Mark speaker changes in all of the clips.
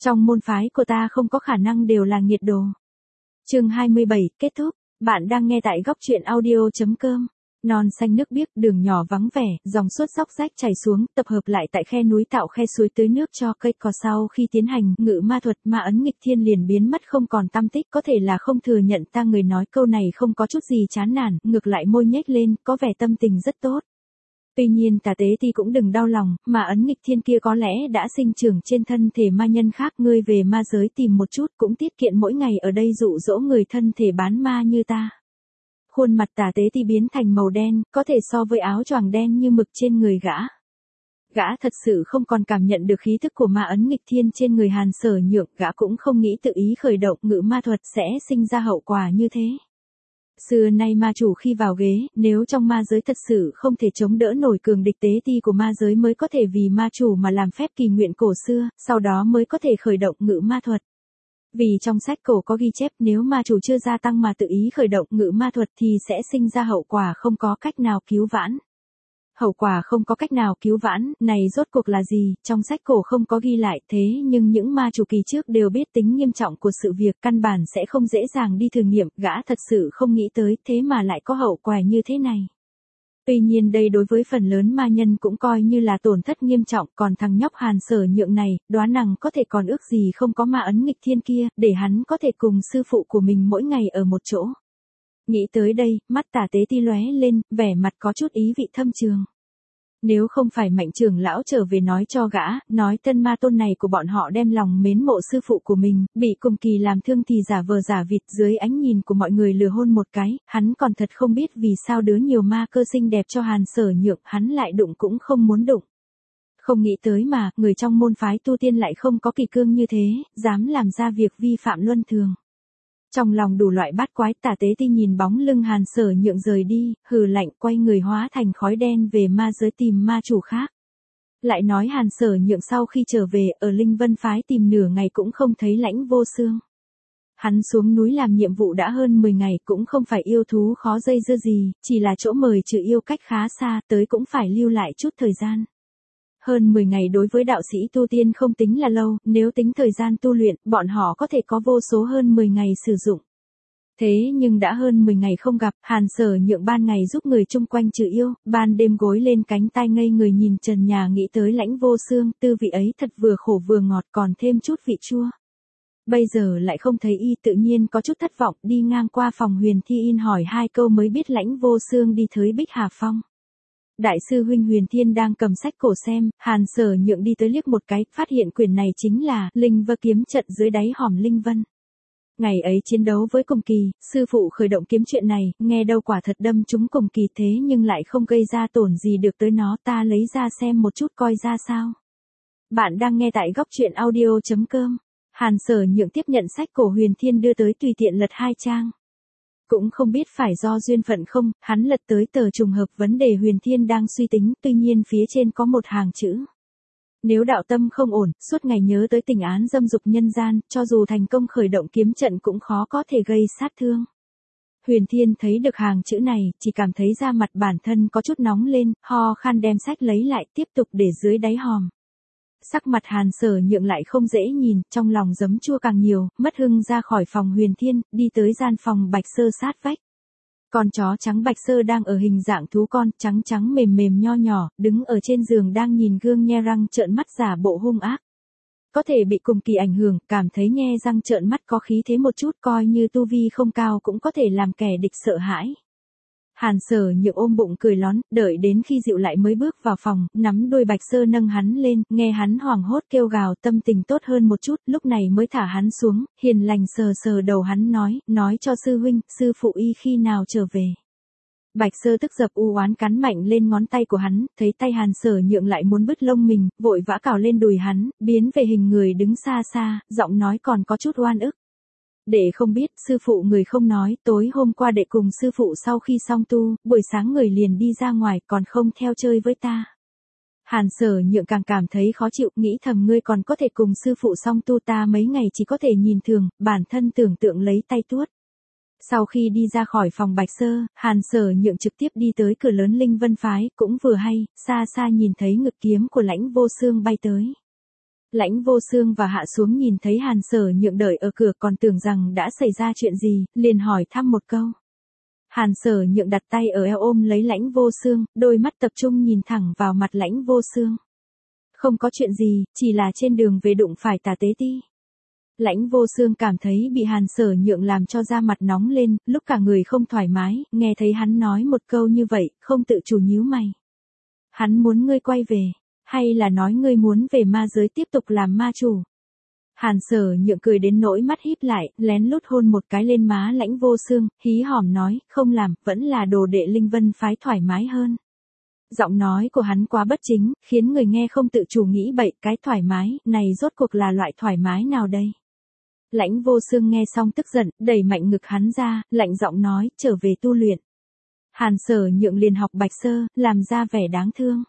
Speaker 1: Trong môn phái của ta không có khả năng đều là nghiệt đồ. Chương 27, kết thúc. Bạn đang nghe tại góc truyện audio.com. Non xanh nước biếc, đường nhỏ vắng vẻ, dòng suốt dốc rách chảy xuống, tập hợp lại tại khe núi tạo khe suối tưới nước cho cây cỏ. Sau khi tiến hành ngự ma thuật, ma ấn nghịch thiên liền biến mất không còn tăm tích. Có thể là không thừa nhận ta người nói câu này không có chút gì chán nản, ngược lại môi nhếch lên, có vẻ tâm tình rất tốt. Tuy nhiên Tà Tế Ti cũng đừng đau lòng, mà ấn nghịch thiên kia có lẽ đã sinh trưởng trên thân thể ma nhân khác. Ngươi về ma giới tìm một chút cũng tiết kiệm mỗi ngày ở đây dụ dỗ người thân thể bán ma như ta. Khuôn mặt Tà Tế Ti biến thành màu đen, có thể so với áo choàng đen như mực trên người gã. Gã thật sự không còn cảm nhận được khí thức của ma ấn nghịch thiên trên người Hàn Sở Nhượng, gã cũng không nghĩ tự ý khởi động ngự ma thuật sẽ sinh ra hậu quả như thế. Xưa nay ma chủ khi vào ghế, nếu trong ma giới thật sự không thể chống đỡ nổi cường địch, tế ti của ma giới mới có thể vì ma chủ mà làm phép kỳ nguyện cổ xưa, sau đó mới có thể khởi động ngự ma thuật. Vì trong sách cổ có ghi chép nếu ma chủ chưa gia tăng mà tự ý khởi động ngự ma thuật thì sẽ sinh ra hậu quả không có cách nào cứu vãn. Hậu quả không có cách nào cứu vãn, này rốt cuộc là gì, trong sách cổ không có ghi lại, thế nhưng những ma chủ kỳ trước đều biết tính nghiêm trọng của sự việc, căn bản sẽ không dễ dàng đi thử nghiệm, gã thật sự không nghĩ tới, thế mà lại có hậu quả như thế này. Tuy nhiên đây đối với phần lớn ma nhân cũng coi như là tổn thất nghiêm trọng, còn thằng nhóc Hàn Sở Nhượng này, đoán rằng có thể còn ước gì không có ma ấn nghịch thiên kia, để hắn có thể cùng sư phụ của mình mỗi ngày ở một chỗ. Nghĩ tới đây, mắt Tà Tế Ti lóe lên, vẻ mặt có chút ý vị thâm trường. Nếu không phải Mạnh trưởng lão trở về nói cho gã, nói tân ma tôn này của bọn họ đem lòng mến mộ sư phụ của mình, bị Cùng Kỳ làm thương thì giả vờ giả vịt dưới ánh nhìn của mọi người lừa hôn một cái, hắn còn thật không biết vì sao đứa nhiều ma cơ xinh đẹp cho Hàn Sở Nhượng, hắn lại đụng cũng không muốn đụng. Không nghĩ tới mà, người trong môn phái tu tiên lại không có kỳ cương như thế, dám làm ra việc vi phạm luân thường. Trong lòng đủ loại bát quái, Tà Tế Ti nhìn bóng lưng Hàn Sở Nhượng rời đi, hừ lạnh quay người hóa thành khói đen về ma giới tìm ma chủ khác. Lại nói Hàn Sở Nhượng sau khi trở về, ở Linh Vân phái tìm nửa ngày cũng không thấy Lãnh Vô Xương. Hắn xuống núi làm nhiệm vụ đã hơn 10 ngày, cũng không phải yêu thú khó dây dưa gì, chỉ là chỗ mời trừ yêu cách khá xa, tới cũng phải lưu lại chút thời gian. Hơn 10 ngày đối với đạo sĩ tu tiên không tính là lâu, nếu tính thời gian tu luyện, bọn họ có thể có vô số hơn 10 ngày sử dụng. Thế nhưng đã hơn 10 ngày không gặp, Hàn Sở Nhượng ban ngày giúp người chung quanh trừ yêu, ban đêm gối lên cánh tay ngây người nhìn trần nhà nghĩ tới Lãnh Vô Xương, tư vị ấy thật vừa khổ vừa ngọt còn thêm chút vị chua. Bây giờ lại không thấy y, tự nhiên có chút thất vọng, đi ngang qua phòng Huyền Thi In hỏi 2 câu mới biết Lãnh Vô Xương đi tới Bích Hà Phong. Đại sư huynh Huyền Thiên đang cầm sách cổ xem, Hàn Sở Nhượng đi tới liếc một cái, phát hiện quyển này chính là Linh Vân kiếm trận dưới đáy hòm Linh Vân. Ngày ấy chiến đấu với Cùng Kỳ, sư phụ khởi động kiếm chuyện này, nghe đâu quả thật đâm trúng Cùng Kỳ, thế nhưng lại không gây ra tổn gì được tới nó, ta lấy ra xem một chút coi ra sao. Bạn đang nghe tại góc truyện audio.com. Hàn Sở Nhượng tiếp nhận sách cổ Huyền Thiên đưa tới, tùy tiện lật 2 trang. Cũng không biết phải do duyên phận không, hắn lật tới tờ trùng hợp vấn đề Huyền Thiên đang suy tính, tuy nhiên phía trên có một hàng chữ. Nếu đạo tâm không ổn, suốt ngày nhớ tới tình án dâm dục nhân gian, cho dù thành công khởi động kiếm trận cũng khó có thể gây sát thương. Huyền Thiên thấy được hàng chữ này, chỉ cảm thấy da mặt bản thân có chút nóng lên, ho khan đem sách lấy lại, tiếp tục để dưới đáy hòm. Sắc mặt Hàn Sở Nhượng lại không dễ nhìn, trong lòng giấm chua càng nhiều, mất hưng ra khỏi phòng Huyền Thiên, đi tới gian phòng Bạch Sơ sát vách. Con chó trắng Bạch Sơ đang ở hình dạng thú con, trắng trắng mềm mềm nho nhỏ, đứng ở trên giường đang nhìn gương nhe răng trợn mắt giả bộ hung ác. Có thể bị Cùng Kỳ ảnh hưởng, cảm thấy nhe răng trợn mắt có khí thế một chút, coi như tu vi không cao cũng có thể làm kẻ địch sợ hãi. Hàn Sở Nhượng ôm bụng cười lón, đợi đến khi dịu lại mới bước vào phòng, nắm đuôi Bạch Sơ nâng hắn lên, nghe hắn hoảng hốt kêu gào, tâm tình tốt hơn một chút, lúc này mới thả hắn xuống, hiền lành sờ sờ đầu hắn nói cho sư huynh, sư phụ y khi nào trở về. Bạch Sơ tức dập u oán cắn mạnh lên ngón tay của hắn, thấy tay Hàn Sở Nhượng lại muốn bứt lông mình, vội vã cào lên đùi hắn, biến về hình người đứng xa xa, giọng nói còn có chút oan ức. Đệ không biết, sư phụ người không nói, tối hôm qua đệ cùng sư phụ sau khi xong tu, buổi sáng người liền đi ra ngoài, còn không theo chơi với ta. Hàn Sở Nhượng càng cảm thấy khó chịu, nghĩ thầm ngươi còn có thể cùng sư phụ xong tu, ta mấy ngày chỉ có thể nhìn thường, bản thân tưởng tượng lấy tay tuốt. Sau khi đi ra khỏi phòng Bạch Sơ, Hàn Sở Nhượng trực tiếp đi tới cửa lớn Linh Vân phái, cũng vừa hay, xa xa nhìn thấy ngực kiếm của Lãnh Vô Xương bay tới. Lãnh Vô Xương và Hạ xuống nhìn thấy Hàn Sở Nhượng đợi ở cửa còn tưởng rằng đã xảy ra chuyện gì, liền hỏi thăm một câu. Hàn Sở Nhượng đặt tay ở eo ôm lấy Lãnh Vô Xương, đôi mắt tập trung nhìn thẳng vào mặt Lãnh Vô Xương. Không có chuyện gì, chỉ là trên đường về đụng phải Tả Tế Ti. Lãnh Vô Xương cảm thấy bị Hàn Sở Nhượng làm cho da mặt nóng lên, lúc cả người không thoải mái, nghe thấy hắn nói một câu như vậy, không tự chủ nhíu mày. Hắn muốn ngươi quay về, hay là nói ngươi muốn về ma giới tiếp tục làm ma chủ? Hàn Sở Nhượng cười đến nỗi mắt híp lại, lén lút hôn một cái lên má Lãnh Vô Xương, hí hỏm nói, không làm, vẫn là đồ đệ Linh Vân phái thoải mái hơn. Giọng nói của hắn quá bất chính, khiến người nghe không tự chủ nghĩ bậy, cái thoải mái này rốt cuộc là loại thoải mái nào đây? Lãnh Vô Xương nghe xong tức giận, đẩy mạnh ngực hắn ra, lạnh giọng nói, trở về tu luyện. Hàn Sở Nhượng liền học Bạch Sơ, làm ra vẻ đáng thương.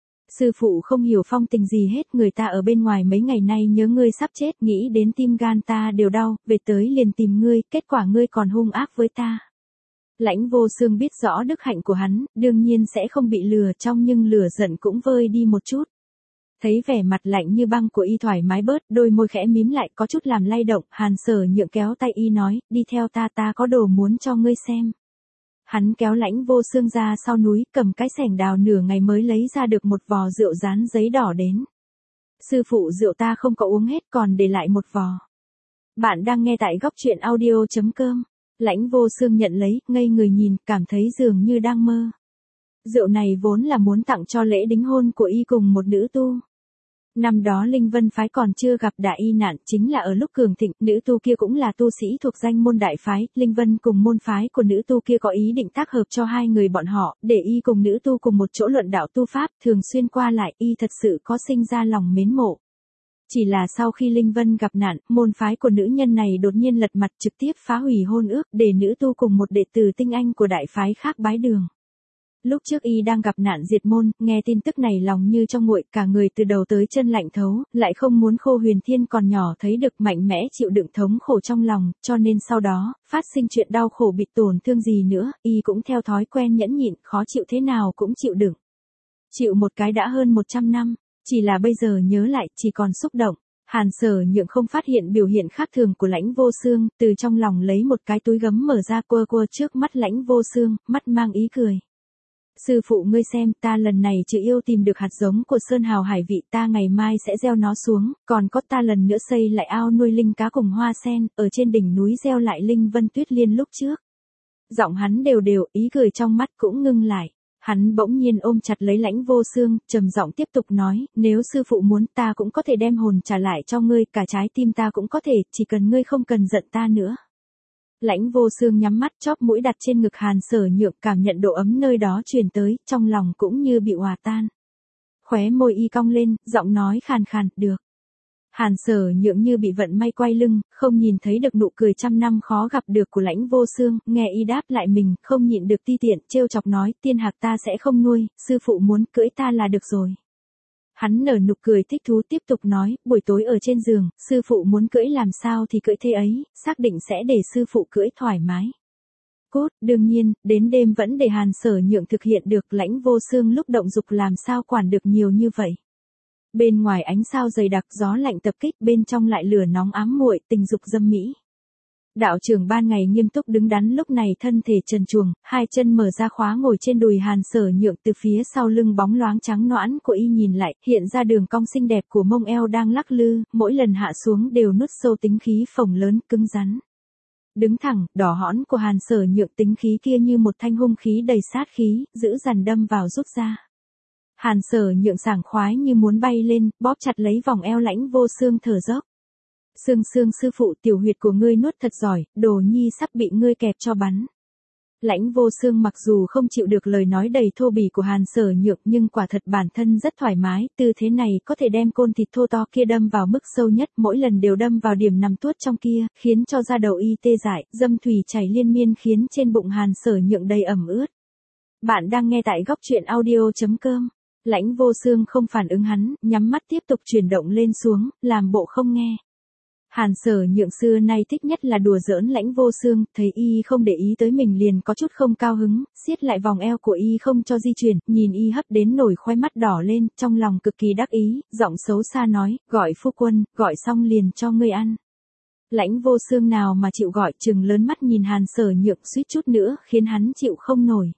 Speaker 1: Sư phụ không hiểu phong tình gì hết, người ta ở bên ngoài mấy ngày nay nhớ ngươi sắp chết, nghĩ đến tim gan ta đều đau, về tới liền tìm ngươi, kết quả ngươi còn hung ác với ta. Lãnh Vô Xương biết rõ đức hạnh của hắn, đương nhiên sẽ không bị lừa trong, nhưng lửa giận cũng vơi đi một chút. Thấy vẻ mặt lạnh như băng của y thoải mái bớt, đôi môi khẽ mím lại có chút làm lay động, Hàn Sở Nhượng kéo tay y nói, đi theo ta, ta có đồ muốn cho ngươi xem. Hắn kéo Lãnh Vô Xương ra sau núi, cầm cái xẻng đào nửa ngày mới lấy ra được một vò rượu dán giấy đỏ đến. Sư phụ, rượu ta không có uống hết, còn để lại một vò. Bạn đang nghe tại góc truyện audio.com. Lãnh Vô Xương nhận lấy, ngây người nhìn, cảm thấy dường như đang mơ. Rượu này vốn là muốn tặng cho lễ đính hôn của y cùng một nữ tu. Năm đó Linh Vân phái còn chưa gặp đại y nạn, chính là ở lúc cường thịnh, nữ tu kia cũng là tu sĩ thuộc danh môn đại phái, Linh Vân cùng môn phái của nữ tu kia có ý định tác hợp cho hai người bọn họ, để y cùng nữ tu cùng một chỗ luận đạo tu pháp, thường xuyên qua lại, y thật sự có sinh ra lòng mến mộ. Chỉ là sau khi Linh Vân gặp nạn, môn phái của nữ nhân này đột nhiên lật mặt trực tiếp phá hủy hôn ước, để nữ tu cùng một đệ tử tinh anh của đại phái khác bái đường. Lúc trước y đang gặp nạn diệt môn, nghe tin tức này lòng như trong nguội, cả người từ đầu tới chân lạnh thấu, lại không muốn Khô Huyền Thiên còn nhỏ thấy được mạnh mẽ chịu đựng thống khổ trong lòng, cho nên sau đó, phát sinh chuyện đau khổ bị tổn thương gì nữa, y cũng theo thói quen nhẫn nhịn, khó chịu thế nào cũng chịu đựng. Chịu một cái đã hơn 100 năm, chỉ là bây giờ nhớ lại, chỉ còn xúc động. Hàn Sở Nhượng không phát hiện biểu hiện khác thường của Lãnh Vô Xương, từ trong lòng lấy một cái túi gấm mở ra quơ quơ trước mắt Lãnh Vô Xương, mắt mang ý cười. Sư phụ ngươi xem, ta lần này chữ yêu tìm được hạt giống của Sơn Hào Hải Vị, ta ngày mai sẽ gieo nó xuống, còn có ta lần nữa xây lại ao nuôi linh cá cùng hoa sen, ở trên đỉnh núi gieo lại linh vân tuyết liên lúc trước. Giọng hắn đều đều, ý cười trong mắt cũng ngưng lại. Hắn bỗng nhiên ôm chặt lấy Lãnh Vô Xương, trầm giọng tiếp tục nói, nếu sư phụ muốn ta cũng có thể đem hồn trả lại cho ngươi, cả trái tim ta cũng có thể, chỉ cần ngươi không cần giận ta nữa. Lãnh Vô Xương nhắm mắt, chóp mũi đặt trên ngực Hàn Sở Nhượng, cảm nhận độ ấm nơi đó truyền tới, trong lòng cũng như bị hòa tan. Khóe môi y cong lên, giọng nói khàn khàn, được. Hàn Sở Nhượng như bị vận may quay lưng, không nhìn thấy được nụ cười trăm năm khó gặp được của Lãnh Vô Xương, nghe y đáp lại mình, không nhịn được ti tiện, trêu chọc nói, tiên hạc ta sẽ không nuôi, sư phụ muốn cưỡi ta là được rồi. Hắn nở nụ cười thích thú tiếp tục nói, buổi tối ở trên giường, sư phụ muốn cưỡi làm sao thì cưỡi thế ấy, xác định sẽ để sư phụ cưỡi thoải mái. Cốt, đương nhiên, đến đêm vẫn để Hàn Sở Nhượng thực hiện được, Lãnh Vô Xương lúc động dục làm sao quản được nhiều như vậy. Bên ngoài ánh sao dày đặc, gió lạnh tập kích, bên trong lại lửa nóng ám muội, tình dục dâm mỹ. Đạo trưởng ban ngày nghiêm túc đứng đắn, lúc này thân thể trần truồng, hai chân mở ra khóa ngồi trên đùi Hàn Sở Nhượng, từ phía sau lưng bóng loáng trắng nõn của y nhìn lại, hiện ra đường cong xinh đẹp của mông eo đang lắc lư, mỗi lần hạ xuống đều nuốt sâu tính khí phồng lớn, cứng rắn. Đứng thẳng, đỏ hõn của Hàn Sở Nhượng, tính khí kia như một thanh hung khí đầy sát khí, giữ dằn đâm vào rút ra. Hàn Sở Nhượng sảng khoái như muốn bay lên, bóp chặt lấy vòng eo Lãnh Vô Xương thở dốc. Xương xương sư phụ, tiểu huyệt của ngươi nuốt thật giỏi, đồ nhi sắp bị ngươi kẹp cho bắn. Lãnh Vô Xương mặc dù không chịu được lời nói đầy thô bỉ của Hàn Sở Nhượng, nhưng quả thật bản thân rất thoải mái, tư thế này có thể đem côn thịt thô to kia đâm vào mức sâu nhất, mỗi lần đều đâm vào điểm nằm tuốt trong kia, khiến cho da đầu y tê dại, dâm thủy chảy liên miên, khiến trên bụng Hàn Sở Nhượng đầy ẩm ướt. Bạn đang nghe tại góc truyện audio.com. Lãnh Vô Xương không phản ứng hắn, nhắm mắt tiếp tục chuyển động lên xuống, làm bộ không nghe. Hàn Sở Nhượng xưa nay thích nhất là đùa giỡn Lãnh Vô Xương, thấy y không để ý tới mình liền có chút không cao hứng, siết lại vòng eo của y không cho di chuyển, nhìn y hấp đến nổi khóe mắt đỏ lên, trong lòng cực kỳ đắc ý, giọng xấu xa nói, gọi phu quân, gọi xong liền cho ngươi ăn. Lãnh Vô Xương nào mà chịu gọi, trừng lớn mắt nhìn Hàn Sở Nhượng suýt chút nữa khiến hắn chịu không nổi.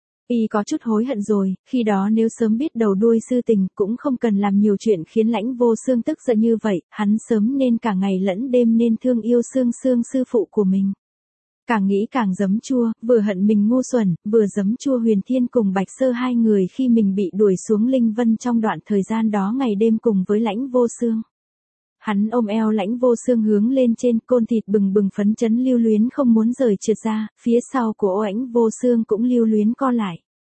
Speaker 1: Y có chút hối hận rồi, khi đó nếu sớm biết đầu đuôi sư tình cũng không cần làm nhiều chuyện khiến Lãnh Vô Xương tức giận như vậy, hắn sớm nên cả ngày lẫn đêm nên thương yêu Xương Xương sư phụ của mình. Càng nghĩ càng giấm chua, vừa hận mình ngu xuẩn, vừa giấm chua Huyền Thiên cùng Bạch Sơ hai người khi mình bị đuổi xuống Linh Vân trong đoạn thời gian đó ngày đêm cùng với Lãnh Vô Xương. Hắn ôm eo Lãnh Vô Xương hướng lên trên, côn thịt bừng bừng phấn chấn lưu luyến không muốn rời trượt ra, phía sau của Lãnh Vô Xương cũng lưu luyến co lại.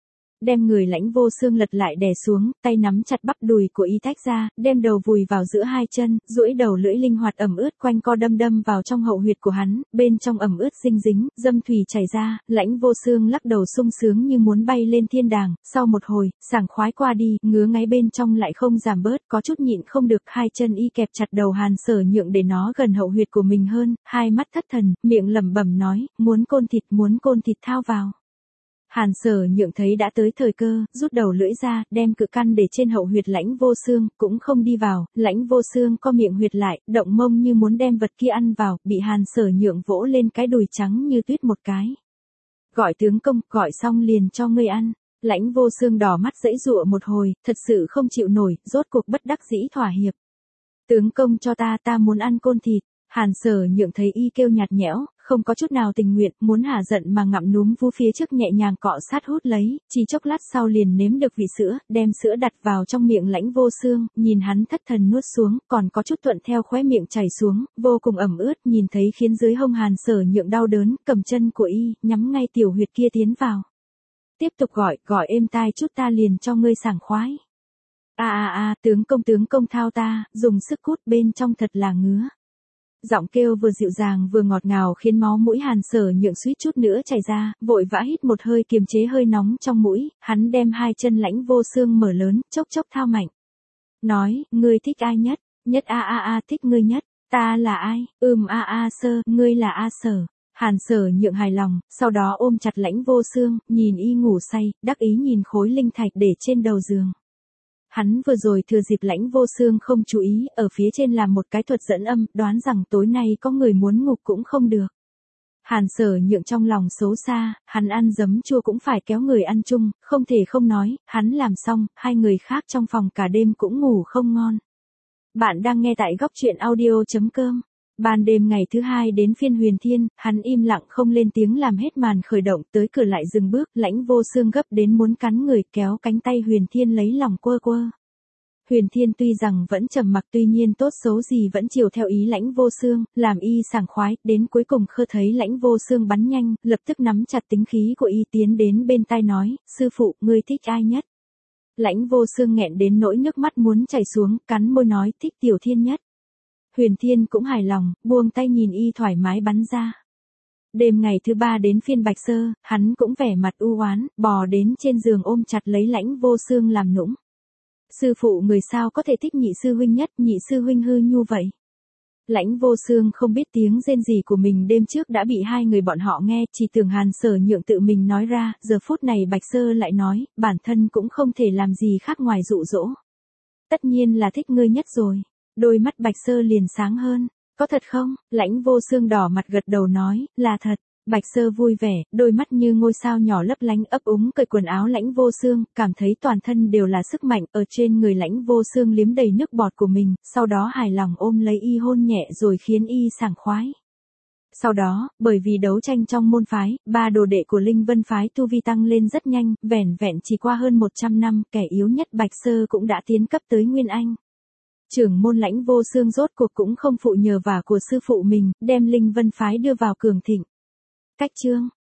Speaker 1: Đem người Lãnh Vô Xương lật lại đè xuống, tay nắm chặt bắp đùi của y tách ra, đem đầu vùi vào giữa hai chân, duỗi đầu lưỡi linh hoạt ẩm ướt quanh co đâm đâm vào trong hậu huyệt của hắn, bên trong ẩm ướt dinh dính, dâm thủy chảy ra, Lãnh Vô Xương lắc đầu sung sướng như muốn bay lên thiên đàng, sau một hồi, sảng khoái qua đi, ngứa ngáy bên trong lại không giảm bớt, có chút nhịn không được, hai chân y kẹp chặt đầu Hàn Sở Nhượng để nó gần hậu huyệt của mình hơn, hai mắt thất thần, miệng lẩm bẩm nói, muốn côn thịt thao vào. Hàn Sở Nhượng thấy đã tới thời cơ, rút đầu lưỡi ra, đem cự căn để trên hậu huyệt Lãnh Vô Xương, cũng không đi vào, Lãnh Vô Xương co miệng huyệt lại, động mông như muốn đem vật kia ăn vào, bị Hàn Sở Nhượng vỗ lên cái đùi trắng như tuyết một cái. Gọi tướng công, gọi xong liền cho ngươi ăn. Lãnh Vô Xương đỏ mắt giãy giụa một hồi, thật sự không chịu nổi, rốt cuộc bất đắc dĩ thỏa hiệp. Tướng công cho ta muốn ăn côn thịt. Hàn Sở Nhượng thấy y kêu nhạt nhẽo, không có chút nào tình nguyện, muốn hả giận mà ngậm núm vú phía trước nhẹ nhàng cọ sát hút lấy, chỉ chốc lát sau liền nếm được vị sữa, đem sữa đặt vào trong miệng Lãnh Vô Xương, nhìn hắn thất thần nuốt xuống, còn có chút thuận theo khóe miệng chảy xuống, vô cùng ẩm ướt, nhìn thấy khiến dưới hông Hàn Sở Nhượng đau đớn, cầm chân của y, nhắm ngay tiểu huyệt kia tiến vào. Tiếp tục gọi êm tai chút ta liền cho ngươi sảng khoái. Tướng công thao ta, dùng sức hút bên trong thật là ngứa. Giọng kêu vừa dịu dàng vừa ngọt ngào khiến máu mũi Hàn Sở Nhượng suýt chút nữa chảy ra, vội vã hít một hơi kiềm chế hơi nóng trong mũi, hắn đem hai chân Lãnh Vô Xương mở lớn, chốc chốc thao mạnh. Nói, ngươi thích ai nhất? Nhất thích ngươi nhất. Ta là ai? Sơ, ngươi là Sở. Hàn Sở Nhượng hài lòng, sau đó ôm chặt Lãnh Vô Xương, nhìn y ngủ say, đắc ý nhìn khối linh thạch để trên đầu giường. Hắn vừa rồi thừa dịp Lãnh Vô Xương không chú ý, ở phía trên làm một cái thuật dẫn âm, đoán rằng tối nay có người muốn ngục cũng không được. Hàn Sở Nhượng trong lòng xấu xa, hắn ăn giấm chua cũng phải kéo người ăn chung, không thể không nói, hắn làm xong, hai người khác trong phòng cả đêm cũng ngủ không ngon. Bạn đang nghe tại góc truyện audio.com. Ban đêm ngày thứ hai đến phiên Huyền Thiên, hắn im lặng không lên tiếng làm hết màn khởi động, tới cửa lại dừng bước, Lãnh Vô Xương gấp đến muốn cắn người, kéo cánh tay Huyền Thiên lấy lòng quơ quơ. Huyền Thiên tuy rằng vẫn trầm mặc, tuy nhiên tốt xấu gì vẫn chiều theo ý Lãnh Vô Xương, làm y sảng khoái, đến cuối cùng khơ thấy Lãnh Vô Xương bắn nhanh, lập tức nắm chặt tính khí của y tiến đến bên tai nói, sư phụ, ngươi thích ai nhất? Lãnh Vô Xương nghẹn đến nỗi nước mắt muốn chảy xuống, cắn môi nói, thích Tiểu Thiên nhất. Huyền Thiên cũng hài lòng, buông tay nhìn y thoải mái bắn ra. Đêm ngày thứ ba đến phiên Bạch Sơ, hắn cũng vẻ mặt u oán, bò đến trên giường ôm chặt lấy Lãnh Vô Xương làm nũng. Sư phụ người sao có thể thích nhị sư huynh nhất, nhị sư huynh hư nhu vậy. Lãnh Vô Xương không biết tiếng rên rỉ của mình đêm trước đã bị hai người bọn họ nghe, chỉ tưởng Hàn Sở Nhượng tự mình nói ra, giờ phút này Bạch Sơ lại nói, bản thân cũng không thể làm gì khác ngoài dụ dỗ. Tất nhiên là thích ngươi nhất rồi. Đôi mắt Bạch Sơ liền sáng hơn. Có thật không? Lãnh Vô Xương đỏ mặt gật đầu nói, là thật. Bạch Sơ vui vẻ, đôi mắt như ngôi sao nhỏ lấp lánh ấp úng cởi quần áo Lãnh Vô Xương, cảm thấy toàn thân đều là sức mạnh, ở trên người Lãnh Vô Xương liếm đầy nước bọt của mình, sau đó hài lòng ôm lấy y hôn nhẹ rồi khiến y sảng khoái. Sau đó, bởi vì đấu tranh trong môn phái, ba đồ đệ của Linh Vân phái tu vi tăng lên rất nhanh, vẻn vẹn chỉ qua hơn 100 năm, kẻ yếu nhất Bạch Sơ cũng đã tiến cấp tới Nguyên Anh. Trưởng môn Lãnh Vô Xương rốt cuộc cũng không phụ nhờ vả của sư phụ mình, đem Linh Vân phái đưa vào cường thịnh. Cách chương